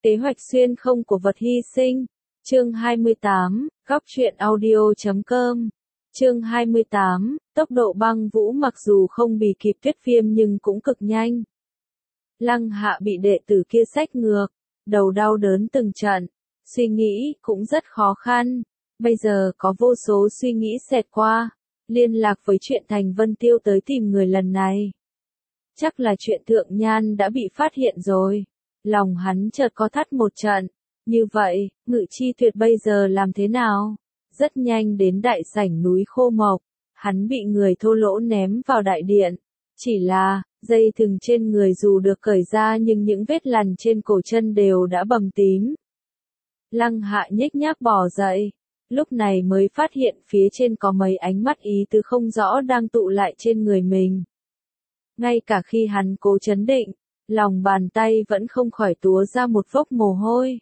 Kế hoạch xuyên không của vật hy sinh. Chương 28, góc truyện audio.com. Chương 28, tốc độ băng vũ mặc dù không bì kịp Tuyết Viêm nhưng cũng cực nhanh. Lăng Hạ bị đệ tử kia xách ngược, đầu đau đớn từng trận, suy nghĩ cũng rất khó khăn. Bây giờ có vô số suy nghĩ xẹt qua, liên lạc với chuyện Thành Vân Tiêu tới tìm người lần này. Chắc là chuyện Thượng Nhan đã bị phát hiện rồi. Lòng hắn chợt có thắt một trận. Như vậy, Ngự Chi Tuyệt bây giờ làm thế nào? Rất nhanh đến đại sảnh núi Khô Mộc, hắn bị người thô lỗ ném vào đại điện. Chỉ là, dây thừng trên người dù được cởi ra nhưng những vết lằn trên cổ chân đều đã bầm tím. Lăng Hạ nhếch nhác bò dậy, lúc này mới phát hiện phía trên có mấy ánh mắt ý tứ không rõ đang tụ lại trên người mình. Ngay cả khi hắn cố trấn định, lòng bàn tay vẫn không khỏi túa ra một vốc mồ hôi.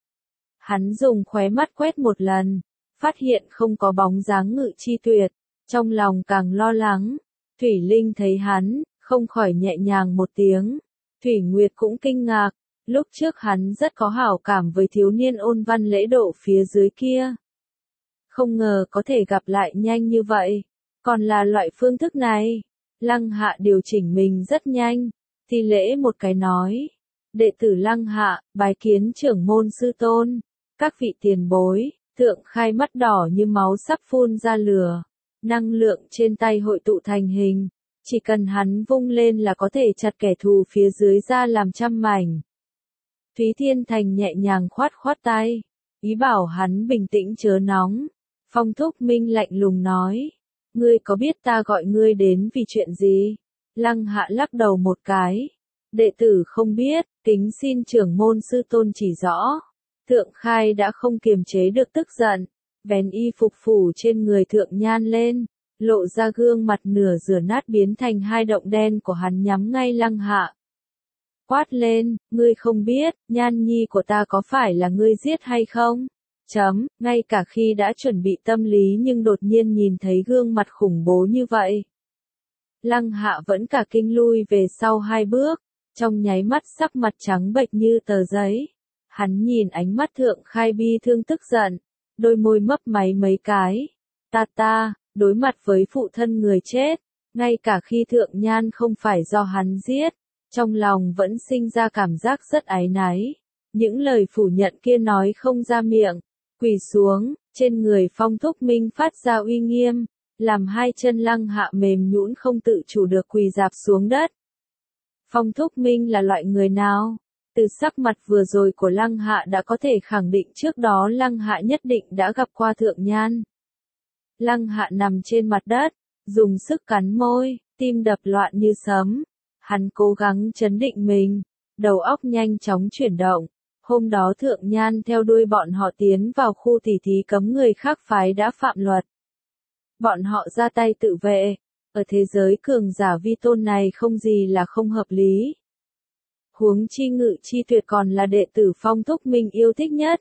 Hắn dùng khóe mắt quét một lần, phát hiện không có bóng dáng Ngự Chi Tuyệt, trong lòng càng lo lắng. Thủy Linh thấy hắn, không khỏi nhẹ nhàng một tiếng. Thủy Nguyệt cũng kinh ngạc, lúc trước hắn rất có hảo cảm với thiếu niên ôn văn lễ độ phía dưới kia. Không ngờ có thể gặp lại nhanh như vậy, còn là loại phương thức này. Lăng Hạ điều chỉnh mình rất nhanh, thi lễ một cái nói. Đệ tử Lăng Hạ, bái kiến trưởng môn sư tôn. Các vị tiền bối, Thượng Khai mắt đỏ như máu sắp phun ra lửa. Năng lượng trên tay hội tụ thành hình, chỉ cần hắn vung lên là có thể chặt kẻ thù phía dưới ra làm trăm mảnh. Thúy Thiên Thành nhẹ nhàng khoát khoát tay, ý bảo hắn bình tĩnh chớ nóng. Phong Thúc Minh lạnh lùng nói, ngươi có biết ta gọi ngươi đến vì chuyện gì? Lăng Hạ lắc đầu một cái, đệ tử không biết, kính xin trưởng môn sư tôn chỉ rõ. Thượng Khai đã không kiềm chế được tức giận, vén y phục phủ trên người Thượng Nhan lên, lộ ra gương mặt nửa rửa nát biến thành hai động đen của hắn nhắm ngay Lăng Hạ. Quát lên, ngươi không biết, Nhan nhi của ta có phải là ngươi giết hay không? Ngay cả khi đã chuẩn bị tâm lý nhưng đột nhiên nhìn thấy gương mặt khủng bố như vậy. Lăng Hạ vẫn cả kinh lui về sau hai bước, trong nháy mắt sắc mặt trắng bệch như tờ giấy. Hắn nhìn ánh mắt Thượng Khai bi thương tức giận, đôi môi mấp máy mấy cái. Ta, đối mặt với phụ thân người chết, ngay cả khi Thượng Nhan không phải do hắn giết, trong lòng vẫn sinh ra cảm giác rất áy náy. Những lời phủ nhận kia nói không ra miệng, quỳ xuống, trên người Phong Thúc Minh phát ra uy nghiêm, làm hai chân Lăng Hạ mềm nhũn không tự chủ được quỳ rạp xuống đất. Phong Thúc Minh là loại người nào? Từ sắc mặt vừa rồi của Lăng Hạ đã có thể khẳng định trước đó Lăng Hạ nhất định đã gặp qua Thượng Nhan. Lăng Hạ nằm trên mặt đất, dùng sức cắn môi, tim đập loạn như sấm. Hắn cố gắng trấn định mình, đầu óc nhanh chóng chuyển động. Hôm đó Thượng Nhan theo đuôi bọn họ tiến vào khu tỉ thí cấm người khác phái đã phạm luật. Bọn họ ra tay tự vệ, ở thế giới cường giả vi tôn này không gì là không hợp lý. Huống chi Ngự Chi Tuyệt còn là đệ tử Phong Thúc Minh yêu thích nhất.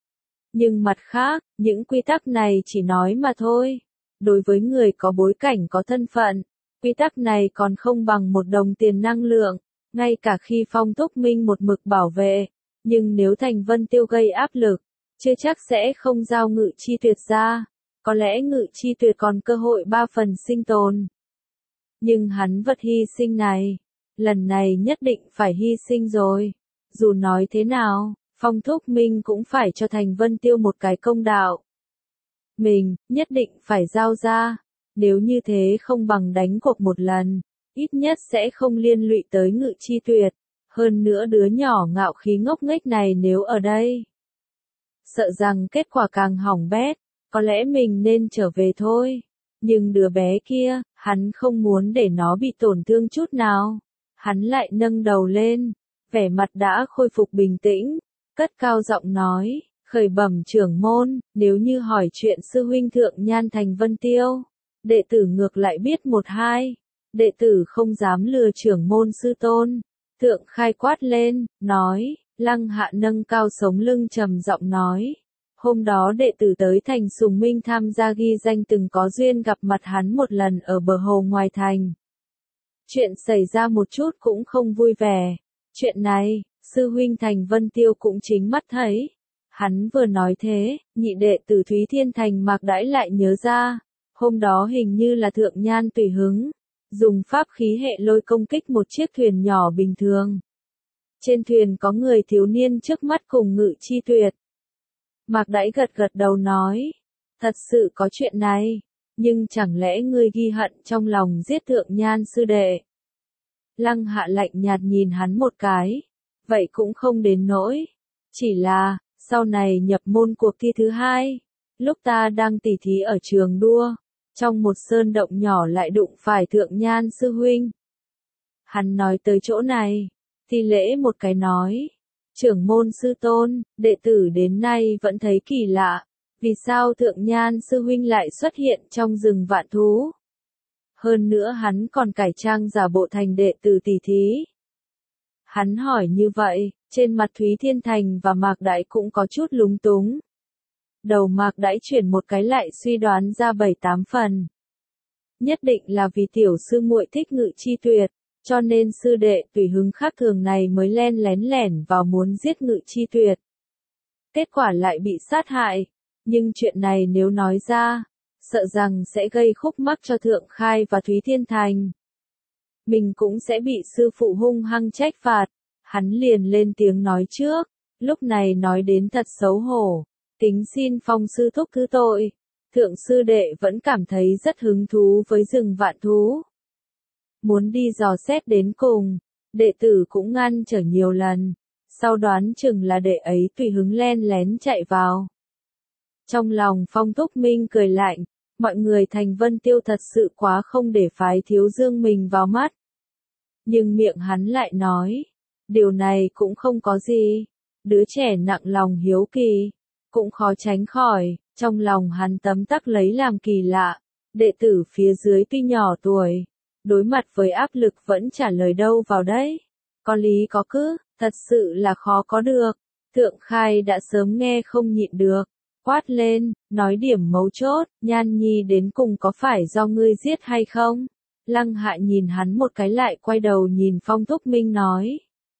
Nhưng mặt khác, những quy tắc này chỉ nói mà thôi. Đối với người có bối cảnh có thân phận, quy tắc này còn không bằng một đồng tiền năng lượng, ngay cả khi Phong Thúc Minh một mực bảo vệ. Nhưng nếu Thành Vân Tiêu gây áp lực, chưa chắc sẽ không giao Ngự Chi Tuyệt ra. Có lẽ Ngự Chi Tuyệt còn cơ hội 3 phần sinh tồn. Nhưng hắn vật hy sinh này, lần này nhất định phải hy sinh rồi. Dù nói thế nào, Phong Thúc Minh cũng phải cho Thành Vân Tiêu một cái công đạo. Mình, nhất định phải giao ra. Nếu như thế không bằng đánh cuộc một lần, ít nhất sẽ không liên lụy tới Ngự Chi Tuyệt. Hơn nữa đứa nhỏ ngạo khí ngốc nghếch này nếu ở đây, sợ rằng kết quả càng hỏng bét, có lẽ mình nên trở về thôi. Nhưng đứa bé kia, hắn không muốn để nó bị tổn thương chút nào. Hắn lại nâng đầu lên, vẻ mặt đã khôi phục bình tĩnh, cất cao giọng nói, khởi bẩm trưởng môn, nếu như hỏi chuyện sư huynh Thượng Nhan Thành Vân Tiêu, đệ tử ngược lại biết một hai, đệ tử không dám lừa trưởng môn sư tôn. Thượng Khai quát lên, nói, Lăng Hạ nâng cao sống lưng trầm giọng nói. Hôm đó đệ tử tới thành Sùng Minh tham gia ghi danh từng có duyên gặp mặt hắn một lần ở bờ hồ ngoài thành. Chuyện xảy ra một chút cũng không vui vẻ. Chuyện này, sư huynh Thành Vân Tiêu cũng chính mắt thấy. Hắn vừa nói thế, nhị đệ tử Thúy Thiên Thành Mạc Đãi lại nhớ ra, hôm đó hình như là Thượng Nhan tùy hứng, dùng pháp khí hệ lôi công kích một chiếc thuyền nhỏ bình thường. Trên thuyền có người thiếu niên trước mắt cùng Ngự Chi Tuyệt. Mạc Đãi gật gật đầu nói, thật sự có chuyện này, nhưng chẳng lẽ ngươi ghi hận trong lòng giết Thượng Nhan sư đệ? Lăng Hạ lạnh nhạt nhìn hắn một cái, vậy cũng không đến nỗi, chỉ là, sau này nhập môn cuộc thi thứ 2, lúc ta đang tỉ thí ở trường đua, trong một sơn động nhỏ lại đụng phải Thượng Nhan sư huynh. Hắn nói tới chỗ này, thi lễ một cái nói, trưởng môn sư tôn, đệ tử đến nay vẫn thấy kỳ lạ, vì sao Thượng Nhan sư huynh lại xuất hiện trong rừng vạn thú? Hơn nữa hắn còn cải trang giả bộ thành đệ tử tỉ thí. Hắn hỏi như vậy, trên mặt Thúy Thiên Thành và Mạc Đãi cũng có chút lúng túng. Đầu Mạc Đãi chuyển một cái lại suy đoán ra 7-8 phần. Nhất định là vì tiểu sư muội thích Ngự Chi Tuyệt, cho nên sư đệ tùy hứng khác thường này mới len lén lẻn vào muốn giết Ngự Chi Tuyệt. Kết quả lại bị sát hại, nhưng chuyện này nếu nói ra, sợ rằng sẽ gây khúc mắc cho Thượng Khai và Thúy Thiên Thành. Mình cũng sẽ bị sư phụ hung hăng trách phạt. Hắn liền lên tiếng nói trước, lúc này nói đến thật xấu hổ, tính xin Phong sư thúc thứ tội. Thượng sư đệ vẫn cảm thấy rất hứng thú với rừng vạn thú. Muốn đi dò xét đến cùng, đệ tử cũng ngăn trở nhiều lần, sau đoán chừng là đệ ấy tùy hứng len lén chạy vào. Trong lòng Phong Thúc Minh cười lạnh, mọi người Thành Vân Tiêu thật sự quá không để phái Thiếu Dương mình vào mắt. Nhưng miệng hắn lại nói, điều này cũng không có gì, đứa trẻ nặng lòng hiếu kỳ, cũng khó tránh khỏi, trong lòng hắn tấm tắc lấy làm kỳ lạ, đệ tử phía dưới tuy nhỏ tuổi, đối mặt với áp lực vẫn trả lời đâu vào đấy, có lý có cứ, thật sự là khó có được. Thượng Khai đã sớm nghe không nhịn được, quát lên, nói điểm mấu chốt, Nhan Nhi đến cùng có phải do ngươi giết hay không? Lăng Hạ nhìn hắn một cái lại quay đầu nhìn Phong Thúc Minh nói.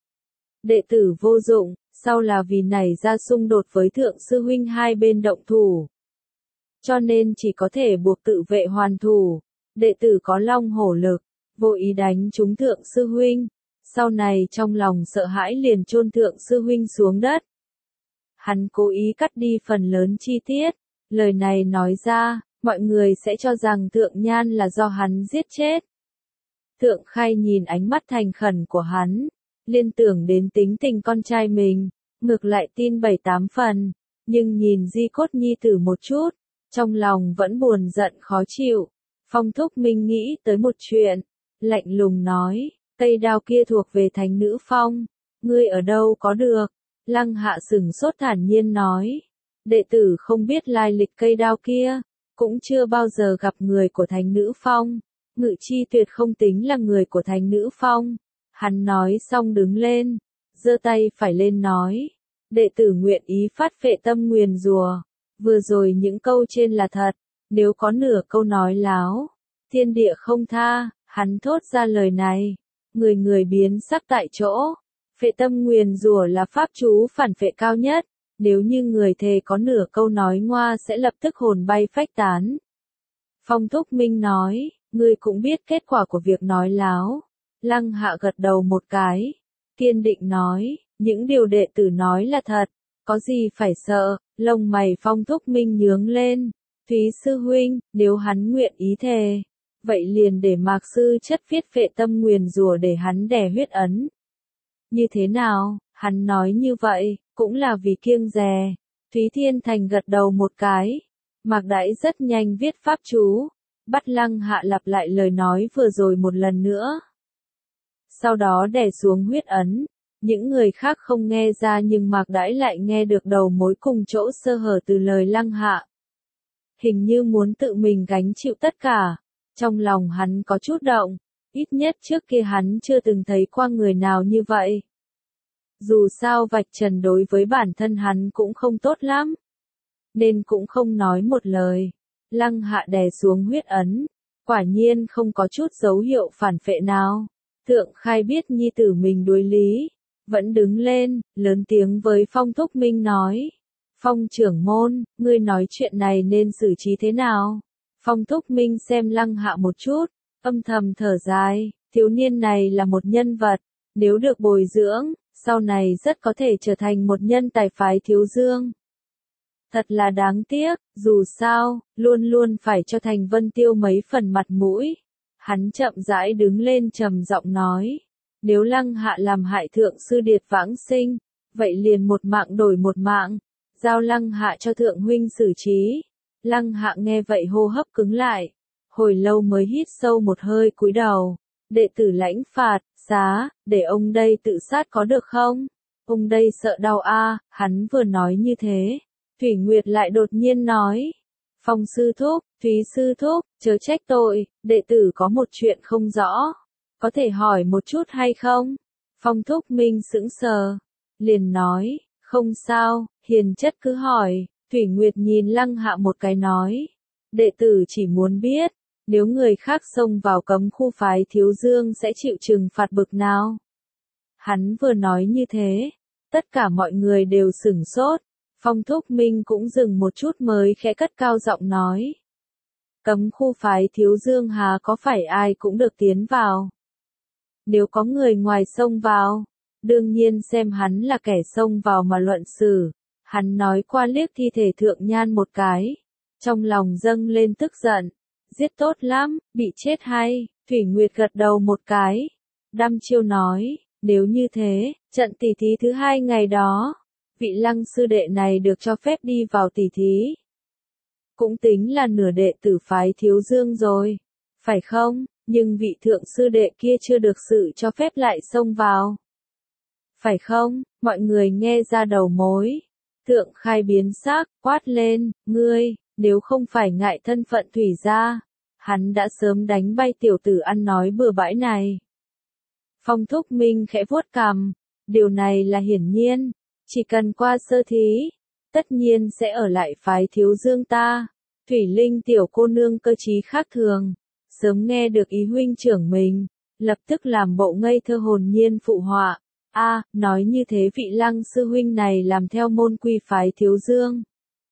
Đệ tử vô dụng, sau là vì nảy ra xung đột với thượng sư huynh hai bên động thủ. Cho nên chỉ có thể buộc tự vệ hoàn thủ, đệ tử có long hổ lực, vô ý đánh trúng thượng sư huynh, sau này trong lòng sợ hãi liền chôn thượng sư huynh xuống đất. Hắn cố ý cắt đi phần lớn chi tiết, lời này nói ra, mọi người sẽ cho rằng Thượng Nhan là do hắn giết chết. Thượng Khai nhìn ánh mắt thành khẩn của hắn, liên tưởng đến tính tình con trai mình, ngược lại tin 7-8 phần, nhưng nhìn Di Cốt Nhi tử một chút, trong lòng vẫn buồn giận khó chịu. Phong Thúc Minh nghĩ tới một chuyện, lạnh lùng nói, cây đao kia thuộc về Thánh Nữ Phong, ngươi ở đâu có được? Lăng Hạ sửng sốt thản nhiên nói, đệ tử không biết lai lịch cây đao kia, cũng chưa bao giờ gặp người của Thánh Nữ Phong, Ngự Chi Tuyệt không tính là người của Thánh Nữ Phong. Hắn nói xong đứng lên, giơ tay phải lên nói, đệ tử nguyện ý phát phệ tâm nguyền rủa, vừa rồi những câu trên là thật, nếu có nửa câu nói láo, thiên địa không tha. Hắn thốt ra lời này, người người biến sắc tại chỗ. Phệ tâm nguyền rủa là pháp chú phản phệ cao nhất, nếu như người thề có nửa câu nói ngoa sẽ lập tức hồn bay phách tán. Phong Thúc Minh nói, ngươi cũng biết kết quả của việc nói láo. Lăng Hạ gật đầu một cái, kiên định nói, những điều đệ tử nói là thật, có gì phải sợ. Lông mày Phong Thúc Minh nhướng lên, Thúy sư huynh, nếu hắn nguyện ý thề, vậy liền để Mạc sư chất viết phệ tâm nguyền rủa để hắn đè huyết ấn. Như thế nào? Hắn nói như vậy, cũng là vì kiêng dè. Thúy Thiên Thành gật đầu một cái. Mạc Đãi rất nhanh viết pháp chú, bắt Lăng Hạ lặp lại lời nói vừa rồi một lần nữa. Sau đó đè xuống huyết ấn. Những người khác không nghe ra nhưng Mạc Đãi lại nghe được đầu mối cùng chỗ sơ hở từ lời Lăng Hạ. Hình như muốn tự mình gánh chịu tất cả. Trong lòng hắn có chút động, ít nhất trước kia hắn chưa từng thấy qua người nào như vậy. Dù sao vạch trần đối với bản thân hắn cũng không tốt lắm, nên cũng không nói một lời. Lăng Hạ đè xuống huyết ấn, quả nhiên không có chút dấu hiệu phản phệ nào. Thượng Khai biết nhi tử mình đối lý, vẫn đứng lên, lớn tiếng với Phong Thúc Minh nói. Phong trưởng môn, ngươi nói chuyện này nên xử trí thế nào? Phong Thúc Minh xem Lăng Hạ một chút, âm thầm thở dài, thiếu niên này là một nhân vật, nếu được bồi dưỡng, sau này rất có thể trở thành một nhân tài phái Thiếu Dương. Thật là đáng tiếc, dù sao, luôn luôn phải cho Thành Vân Tiêu mấy phần mặt mũi. Hắn chậm rãi đứng lên trầm giọng nói, nếu Lăng Hạ làm hại thượng sư Điệt vãng sinh, vậy liền một mạng đổi một mạng, giao Lăng Hạ cho thượng huynh xử trí. Lăng Hạ nghe vậy hô hấp cứng lại, hồi lâu mới hít sâu một hơi cúi đầu, đệ tử lãnh phạt, giá, để ông đây tự sát có được không? Ông đây sợ đau a. Hắn vừa nói như thế, Thủy Nguyệt lại đột nhiên nói, Phong sư thúc, Thúy sư thúc, chớ trách tội, đệ tử có một chuyện không rõ, có thể hỏi một chút hay không? Phong Thúc Minh sững sờ, liền nói, không sao, hiền chất cứ hỏi. Thủy Nguyệt nhìn Lăng Hạ một cái nói, đệ tử chỉ muốn biết, nếu người khác xông vào cấm khu phái Thiếu Dương sẽ chịu trừng phạt bực nào? Hắn vừa nói như thế, tất cả mọi người đều sửng sốt, Phong Thúc Minh cũng dừng một chút mới khẽ cất cao giọng nói. Cấm khu phái Thiếu Dương hà có phải ai cũng được tiến vào? Nếu có người ngoài xông vào, đương nhiên xem hắn là kẻ xông vào mà luận xử. Hắn nói qua liếc thi thể Thượng Nhan một cái, trong lòng dâng lên tức giận, giết tốt lắm, bị chết hay? Thủy Nguyệt gật đầu một cái, đăm chiêu nói, nếu như thế, trận tỷ thí thứ 2 ngày đó, vị Lăng sư đệ này được cho phép đi vào tỷ thí. Cũng tính là nửa đệ tử phái Thiếu Dương rồi, phải không? Nhưng vị thượng sư đệ kia chưa được sự cho phép lại xông vào. Phải không? Mọi người nghe ra đầu mối. Thượng Khai biến sắc, quát lên, ngươi, nếu không phải ngại thân phận Thủy gia, hắn đã sớm đánh bay tiểu tử ăn nói bừa bãi này. Phong Thúc Minh khẽ vuốt cằm, điều này là hiển nhiên, chỉ cần qua sơ thí, tất nhiên sẽ ở lại phái Thiếu Dương ta. Thủy Linh tiểu cô nương cơ trí khác thường, sớm nghe được ý huynh trưởng mình, lập tức làm bộ ngây thơ hồn nhiên phụ họa. Nói như thế vị Lăng sư huynh này làm theo môn quy phái Thiếu Dương.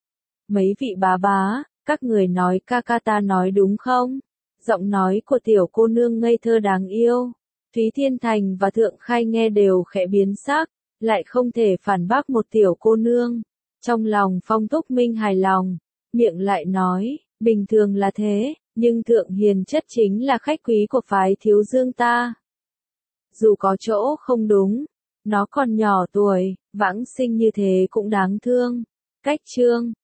Mấy vị bá bá, các người nói ca ca ta nói đúng không? Giọng nói của tiểu cô nương ngây thơ đáng yêu. Thúy Thiên Thành và Thượng Khai nghe đều khẽ biến sắc, lại không thể phản bác một tiểu cô nương. Trong lòng Phong Thúc Minh hài lòng, miệng lại nói, bình thường là thế, nhưng Thượng Hiền chất chính là khách quý của phái Thiếu Dương ta. Dù có chỗ không đúng, nó còn nhỏ tuổi, vãng sinh như thế cũng đáng thương. Cách chương